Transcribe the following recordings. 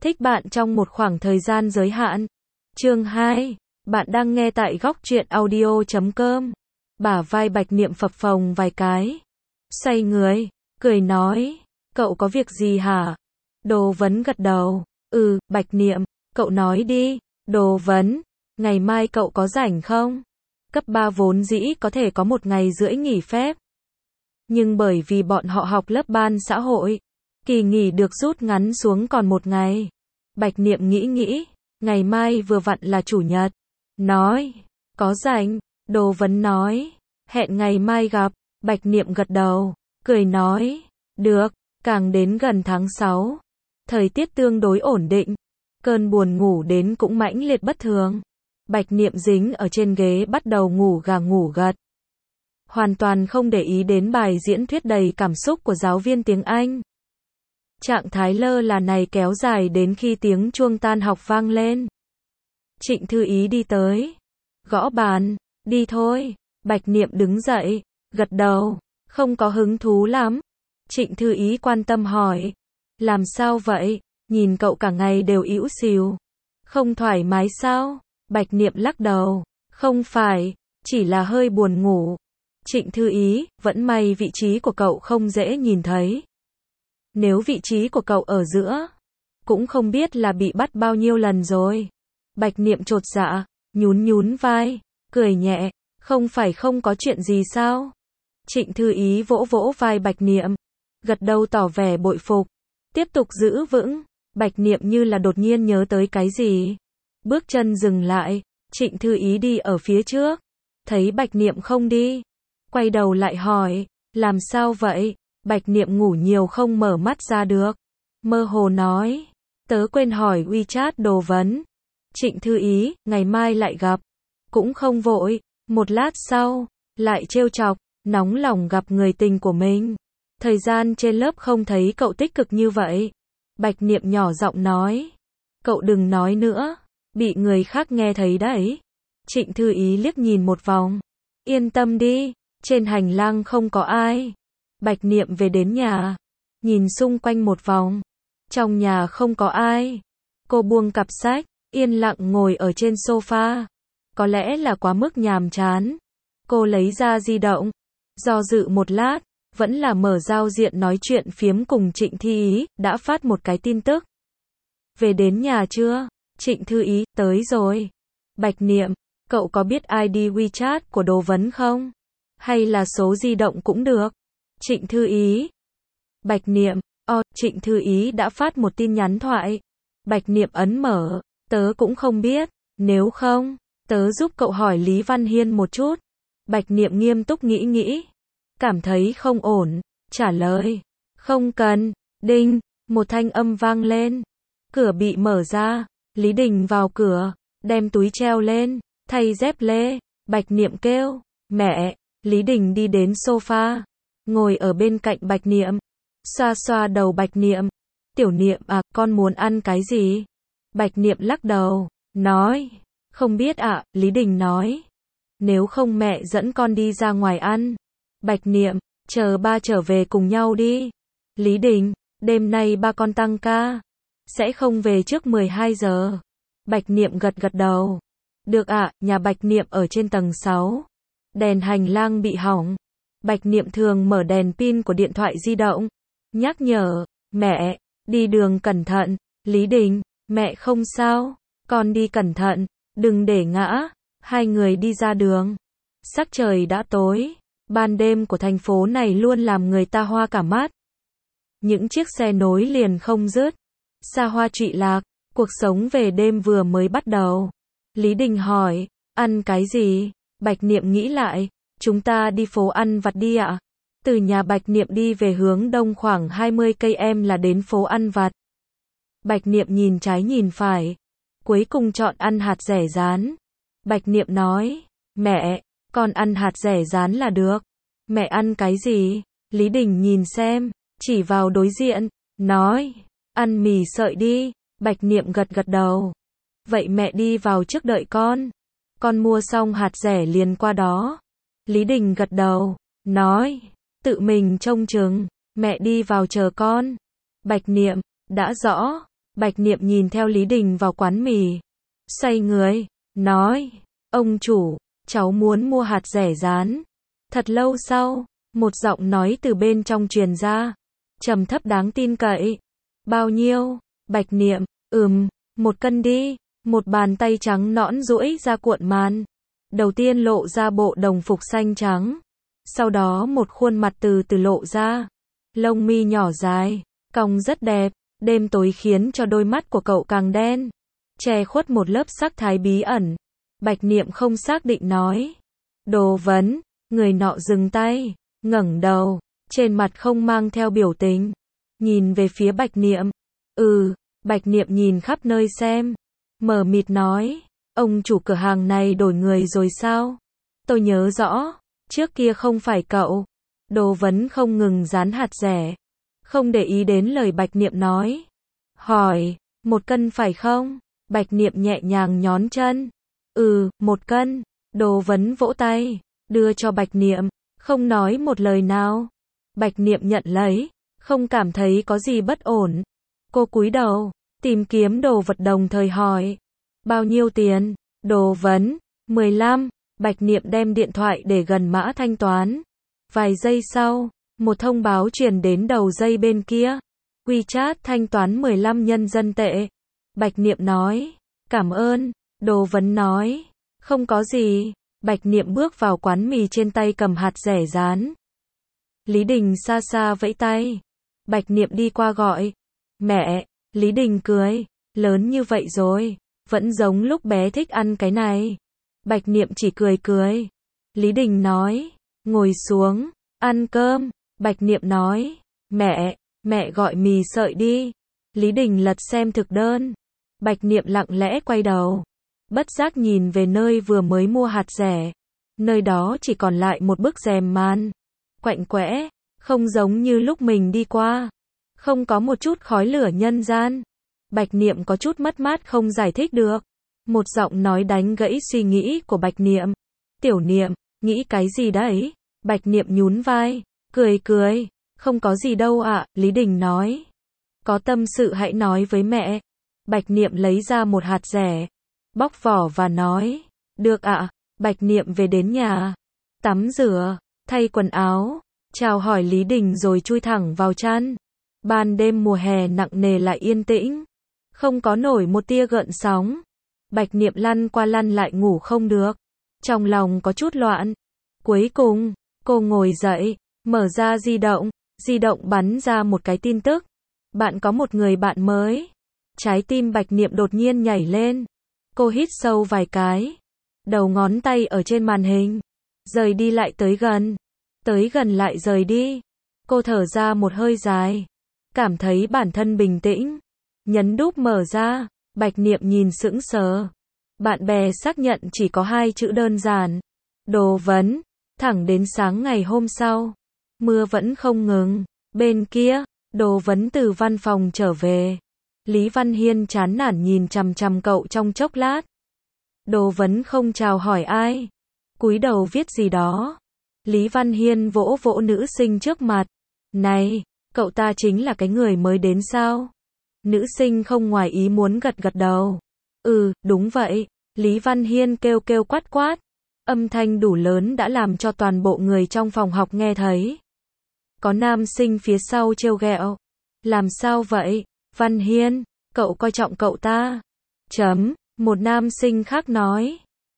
Thích bạn trong một khoảng thời gian giới hạn. Chương 2. Bạn đang nghe tại góc truyện audio.com. Bả vai Bạch Niệm phập phồng vài cái. Xoay người, cười nói, cậu có việc gì hả? Đồ Vấn gật đầu. Bạch Niệm, cậu nói đi. Đồ Vấn, ngày mai cậu có rảnh không? Cấp 3 vốn dĩ có thể có 1 ngày rưỡi nghỉ phép. Nhưng bởi vì bọn họ học lớp ban xã hội, kỳ nghỉ được rút ngắn xuống còn 1 ngày. Bạch Niệm nghĩ, ngày mai vừa vặn là chủ nhật. Nói, có rảnh. Đồ Vấn nói, hẹn ngày mai gặp. Bạch Niệm gật đầu, cười nói, được. Càng đến gần tháng 6, thời tiết tương đối ổn định, cơn buồn ngủ đến cũng mãnh liệt bất thường. Bạch Niệm dính ở trên ghế bắt đầu ngủ gà ngủ gật. Hoàn toàn không để ý đến bài diễn thuyết đầy cảm xúc của giáo viên tiếng Anh. Trạng thái lơ là này kéo dài đến khi tiếng chuông tan học vang lên. Trịnh Thư Ý đi tới, gõ bàn, đi thôi. Bạch Niệm đứng dậy, gật đầu, không có hứng thú lắm. Trịnh Thư Ý quan tâm hỏi, làm sao vậy, nhìn cậu cả ngày đều ỉu xìu, không thoải mái sao? Bạch Niệm lắc đầu, không phải, chỉ là hơi buồn ngủ. Trịnh Thư Ý, vẫn may vị trí của cậu không dễ nhìn thấy. Nếu vị trí của cậu ở giữa, cũng không biết là bị bắt bao nhiêu lần rồi. Bạch Niệm chột dạ, nhún vai, cười nhẹ, không phải không có chuyện gì sao? Trịnh Thư Ý vỗ vỗ vai Bạch Niệm, gật đầu tỏ vẻ bội phục, tiếp tục giữ vững. Bạch Niệm như là đột nhiên nhớ tới cái gì, bước chân dừng lại. Trịnh Thư Ý đi ở phía trước, thấy Bạch Niệm không đi, quay đầu lại hỏi, làm sao vậy? Bạch Niệm ngủ nhiều không mở mắt ra được, mơ hồ nói, tớ quên hỏi WeChat Đồ Vấn. Trịnh Thư Ý, ngày mai lại gặp, cũng không vội. Một lát sau, lại trêu chọc, nóng lòng gặp người tình của mình. Thời gian trên lớp không thấy cậu tích cực như vậy. Bạch Niệm nhỏ giọng nói, cậu đừng nói nữa, bị người khác nghe thấy đấy. Trịnh Thư Ý liếc nhìn một vòng, yên tâm đi, trên hành lang không có ai. Bạch Niệm về đến nhà, nhìn xung quanh một vòng, trong nhà không có ai. Cô buông cặp sách, yên lặng ngồi ở trên sofa. Có lẽ là quá mức nhàm chán, cô lấy ra di động, do dự một lát, vẫn là mở giao diện nói chuyện phiếm cùng Trịnh Thư Ý, đã phát một cái tin tức. Về đến nhà chưa? Trịnh Thư Ý, tới rồi. Bạch Niệm, cậu có biết ID WeChat của Đồ Vấn không? Hay là số di động cũng được. Trịnh Thư Ý. Bạch Niệm, Trịnh Thư Ý đã phát một tin nhắn thoại. Bạch Niệm ấn mở, tớ cũng không biết, nếu không, tớ giúp cậu hỏi Lý Văn Hiên một chút. Bạch Niệm nghiêm túc nghĩ, cảm thấy không ổn, trả lời, không cần. Đinh, một thanh âm vang lên, cửa bị mở ra, Lý Đình vào cửa, đem túi treo lên, thay dép lê. Bạch Niệm kêu, mẹ. Lý Đình đi đến sofa, ngồi ở bên cạnh Bạch Niệm, xoa xoa đầu Bạch Niệm, tiểu Niệm à, con muốn ăn cái gì? Bạch Niệm lắc đầu, nói, không biết ạ. Lý Đình nói, nếu không mẹ dẫn con đi ra ngoài ăn. Bạch Niệm, chờ ba trở về cùng nhau đi. Lý Đình, đêm nay ba con tăng ca, sẽ không về trước 12 giờ. Bạch Niệm gật đầu, được ạ. Nhà Bạch Niệm ở trên tầng 6, đèn hành lang bị hỏng. Bạch Niệm thường mở đèn pin của điện thoại di động, nhắc nhở, mẹ, đi đường cẩn thận. Lý Đình, mẹ không sao, con đi cẩn thận, đừng để ngã. Hai người đi ra đường, sắc trời đã tối, ban đêm của thành phố này luôn làm người ta hoa cả mắt. Những chiếc xe nối liền không dứt, xa hoa trụy lạc, cuộc sống về đêm vừa mới bắt đầu. Lý Đình hỏi, ăn cái gì? Bạch Niệm nghĩ lại, chúng ta đi phố ăn vặt đi ạ. Từ nhà Bạch Niệm đi về hướng đông khoảng 20 cây là đến phố ăn vặt. Bạch Niệm nhìn trái nhìn phải, cuối cùng chọn ăn hạt dẻ rán. Bạch Niệm nói, mẹ, con ăn hạt dẻ rán là được. Mẹ ăn cái gì? Lý Đình nhìn xem, chỉ vào đối diện, nói, ăn mì sợi đi. Bạch Niệm gật đầu. Vậy mẹ đi vào trước đợi con mua xong hạt dẻ liền qua đó. Lý Đình gật đầu, nói, tự mình trông chừng, mẹ đi vào chờ con. Bạch Niệm, đã rõ. Bạch Niệm nhìn theo Lý Đình vào quán mì. Xoay người, nói, ông chủ, cháu muốn mua hạt rẻ rán. Thật lâu sau, một giọng nói từ bên trong truyền ra, trầm thấp đáng tin cậy. Bao nhiêu? Bạch Niệm, 1 cân đi. Một bàn tay trắng nõn duỗi ra cuộn màn. Đầu tiên lộ ra bộ đồng phục xanh trắng. Sau đó một khuôn mặt từ từ lộ ra. Lông mi nhỏ dài, cong rất đẹp. Đêm tối khiến cho đôi mắt của cậu càng đen, che khuất một lớp sắc thái bí ẩn. Bạch Niệm không xác định nói. Đồ vấn. Người nọ dừng tay, ngẩng đầu, trên mặt không mang theo biểu tình. Nhìn về phía Bạch Niệm. Bạch Niệm nhìn khắp nơi xem. Mờ mịt nói. Ông chủ cửa hàng này đổi người rồi sao? Tôi nhớ rõ, trước kia không phải cậu. Đồ vấn không ngừng dán hạt rẻ. Không để ý đến lời Bạch Niệm nói. Hỏi, 1 cân phải không? Bạch Niệm nhẹ nhàng nhón chân. 1 cân. Đồ vấn vỗ tay, đưa cho Bạch Niệm, không nói một lời nào. Bạch Niệm nhận lấy, không cảm thấy có gì bất ổn. Cô cúi đầu, tìm kiếm đồ vật đồng thời hỏi. Bao nhiêu tiền? Đồ vấn, 15. Bạch Niệm đem điện thoại để gần mã thanh toán. Vài giây sau, một thông báo truyền đến đầu dây bên kia. WeChat thanh toán 15 nhân dân tệ. Bạch Niệm nói. Cảm ơn. Đồ vấn nói. Không có gì. Bạch Niệm bước vào quán mì, trên tay cầm hạt rẻ rán. Lý Đình xa xa vẫy tay. Bạch Niệm đi qua gọi. Mẹ. Lý Đình cười. Lớn như vậy rồi, vẫn giống lúc bé thích ăn cái này. Bạch Niệm chỉ cười cười. Lý Đình nói. Ngồi xuống, ăn cơm. Bạch Niệm nói. Mẹ gọi mì sợi đi. Lý Đình lật xem thực đơn. Bạch Niệm lặng lẽ quay đầu. Bất giác nhìn về nơi vừa mới mua hạt rẻ. Nơi đó chỉ còn lại một bức rèm màn. Quạnh quẽ, không giống như lúc mình đi qua. Không có một chút khói lửa nhân gian. Bạch Niệm có chút mất mát không giải thích được. Một giọng nói đánh gãy suy nghĩ của Bạch Niệm. Tiểu Niệm, nghĩ cái gì đấy? Bạch Niệm nhún vai, cười. Không có gì đâu ạ, Lý Đình nói. Có tâm sự hãy nói với mẹ. Bạch Niệm lấy ra một hạt rẻ, bóc vỏ và nói. Được ạ. Bạch Niệm về đến nhà, tắm rửa, thay quần áo, chào hỏi Lý Đình rồi chui thẳng vào chăn. Ban đêm mùa hè nặng nề lại yên tĩnh, không có nổi một tia gợn sóng. Bạch Niệm lăn qua lăn lại ngủ không được, trong lòng có chút loạn. Cuối cùng, cô ngồi dậy, mở ra di động bắn ra một cái tin tức. Bạn có một người bạn mới. Trái tim Bạch Niệm đột nhiên nhảy lên. Cô hít sâu vài cái. Đầu ngón tay ở trên màn hình. Rời đi lại tới gần lại rời đi. Cô thở ra một hơi dài. Cảm thấy bản thân bình tĩnh. Nhấn nút mở ra. Bạch Niệm nhìn sững sờ. Bạn bè xác nhận chỉ có 2 chữ đơn giản. Đồ vấn. Thẳng đến sáng ngày hôm sau. Mưa vẫn không ngừng. Bên kia, Đồ vấn từ văn phòng trở về. Lý Văn Hiên chán nản nhìn chằm chằm cậu trong chốc lát. Đồ vấn không chào hỏi ai. Cúi đầu viết gì đó. Lý Văn Hiên vỗ vỗ nữ sinh trước mặt. Này, cậu ta chính là cái người mới đến sao? Nữ sinh không ngoài ý muốn gật đầu. Đúng vậy. Lý Văn Hiên kêu quát. Âm thanh đủ lớn đã làm cho toàn bộ người trong phòng học nghe thấy. Có nam sinh phía sau trêu ghẹo. Làm sao vậy, Văn Hiên, cậu coi trọng cậu ta. Một nam sinh khác nói.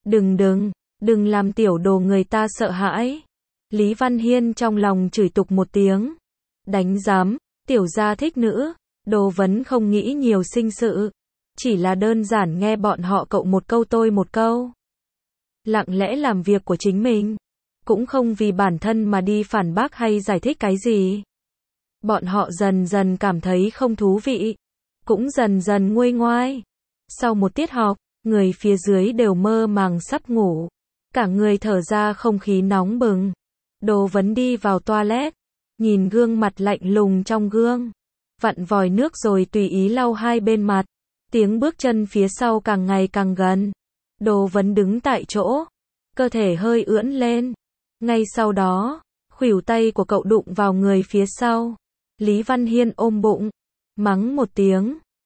Đừng làm tiểu đồ người ta sợ hãi. Lý Văn Hiên trong lòng chửi tục một tiếng. Đánh giám, tiểu gia thích nữ. Đồ vấn không nghĩ nhiều sinh sự. Chỉ là đơn giản nghe bọn họ cậu một câu tôi một câu. Lặng lẽ làm việc của chính mình. Cũng không vì bản thân mà đi phản bác hay giải thích cái gì. Bọn họ dần dần cảm thấy không thú vị. Cũng dần dần nguôi ngoai. Sau một tiết học, người phía dưới đều mơ màng sắp ngủ. Cả người thở ra không khí nóng bừng. Đồ vấn đi vào toilet. Nhìn gương mặt lạnh lùng trong gương. Vặn vòi nước rồi tùy ý lau 2 bên mặt. Tiếng bước chân phía sau càng ngày càng gần. Đồ vấn đứng tại chỗ. Cơ thể hơi ưỡn lên. Ngay sau đó, khuỷu tay của cậu đụng vào người phía sau. Lý Văn Hiên ôm bụng. Mắng một tiếng.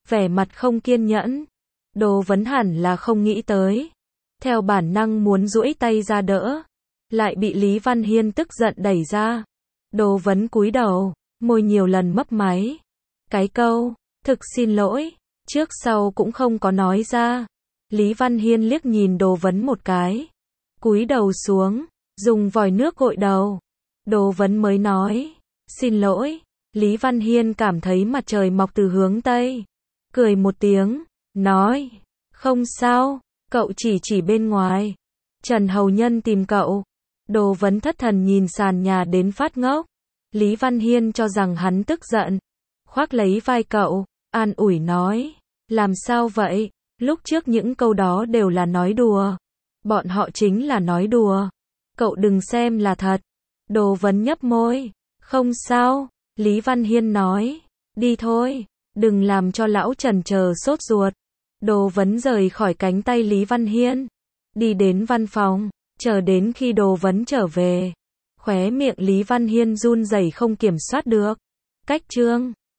vẻ mặt không kiên nhẫn. Đồ Vấn hẳn là không nghĩ tới. Theo bản năng muốn duỗi tay ra đỡ. Lại bị Lý Văn Hiên tức giận đẩy ra. Đồ Vấn cúi đầu, môi nhiều lần mấp máy. Cái câu, thực xin lỗi, trước sau cũng không có nói ra. Lý Văn Hiên liếc nhìn Đồ Vấn một cái. Cúi đầu xuống, dùng vòi nước gội đầu. Đồ Vấn mới nói, xin lỗi. Lý Văn Hiên cảm thấy mặt trời mọc từ hướng Tây. Cười một tiếng, nói, không sao, cậu chỉ bên ngoài. Trần Hầu Nhân tìm cậu. Đồ Vấn thất thần nhìn sàn nhà đến phát ngốc. Lý Văn Hiên cho rằng hắn tức giận. Khoác lấy vai cậu, an ủi nói, làm sao vậy, lúc trước những câu đó đều là nói đùa. Bọn họ chính là nói đùa. Cậu đừng xem là thật. Đồ Vấn nhấp môi, không sao. Lý Văn Hiên nói, đi thôi, đừng làm cho lão Trần chờ sốt ruột. Đồ Vấn rời khỏi cánh tay Lý Văn Hiên, đi đến văn phòng, chờ đến khi Đồ Vấn trở về. Khóe miệng Lý Văn Hiên run rẩy không kiểm soát được. Cách chương